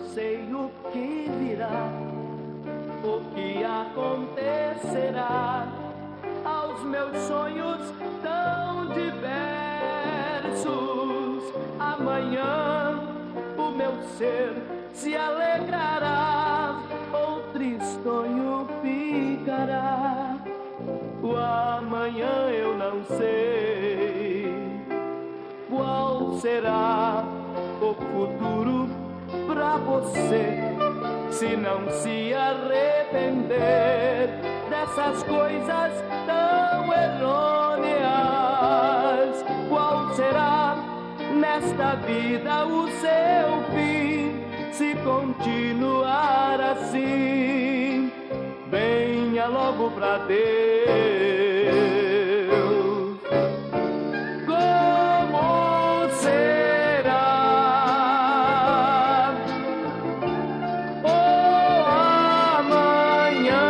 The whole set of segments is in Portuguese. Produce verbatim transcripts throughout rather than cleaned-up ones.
sei o que virá, o que acontecerá aos meus sonhos tão diversos. Amanhã o meu ser se alegrará, ou tristonho ficará. O amanhã eu não sei qual será o futuro pra você, se não se arrepender dessas coisas tão errôneas. Qual será nesta vida o seu fim, se continuar assim? Venha logo pra Deus. Como será o amanhã?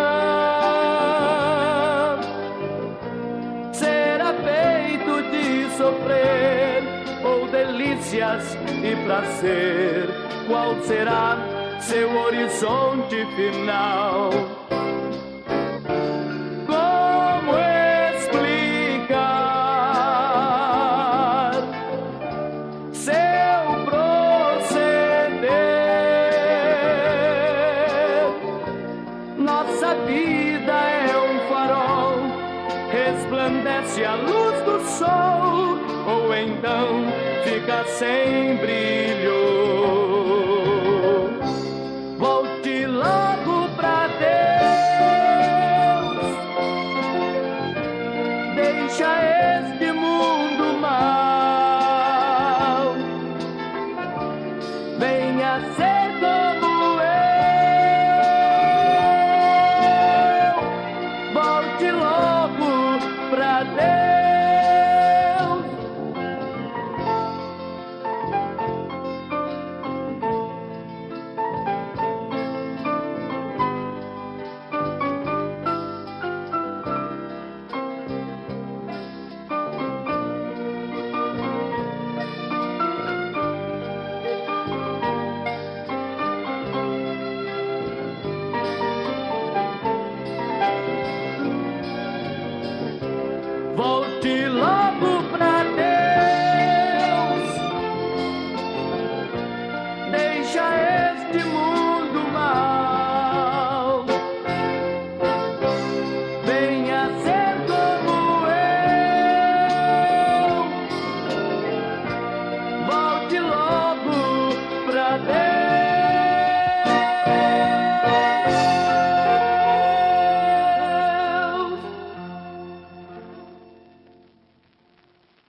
Será feito de sofrer ou delícias e prazer? Qual será seu horizonte final? Como explicar seu proceder? Nossa vida é um farol, resplandece a luz do sol, ou então fica sem brilho.